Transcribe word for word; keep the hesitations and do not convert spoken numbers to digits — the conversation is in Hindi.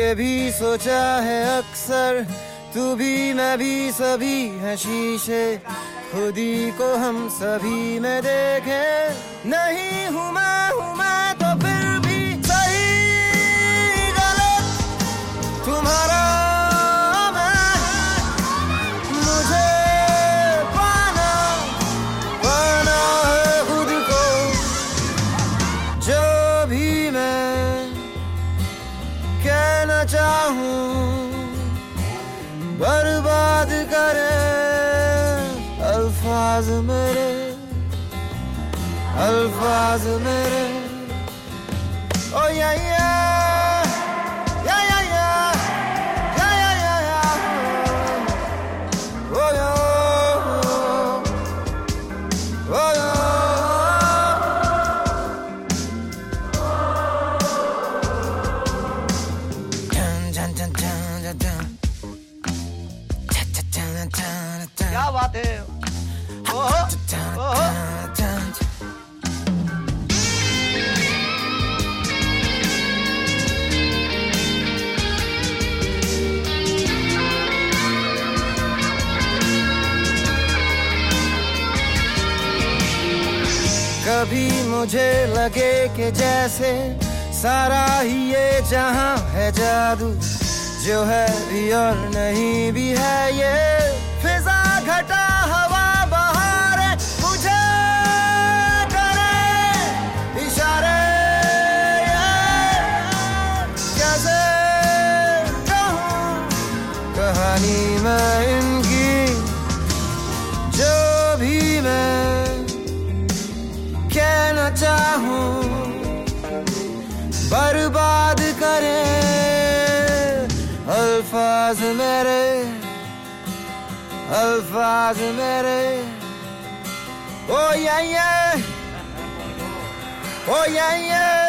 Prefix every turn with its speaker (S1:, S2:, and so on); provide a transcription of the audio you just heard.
S1: ये भी सोचा है अक्सर, तू भी मैं भी सभी है शीशे, खुदी को हम सभी में देखे। नहीं हूँ मैं हूँ मैं तो फिर भी सही गलत तुम्हारा मैं, मुझे पाना पाना है खुद को। जो भी मैं कहना चाहूँ बर्बाद करे अल्फाज मेरे, अल्फाज मेरे। ओ या या या या या या या या या ओ या ओ या।
S2: क्या बात है। ओहो, ओहो।
S1: कभी मुझे लगे कि जैसे सारा ही ये जहां है जादू, जो है भी और नहीं भी है ये फिजा घटा हवा बहारे, मुझे करे इशारे। कैसे कहूँ कहानी मैं इनकी, जो भी मैं कहना चाहूँ बर्बाद करे अल्फाज मेरे, अल्फाज मेरे। ओ या या ओ या या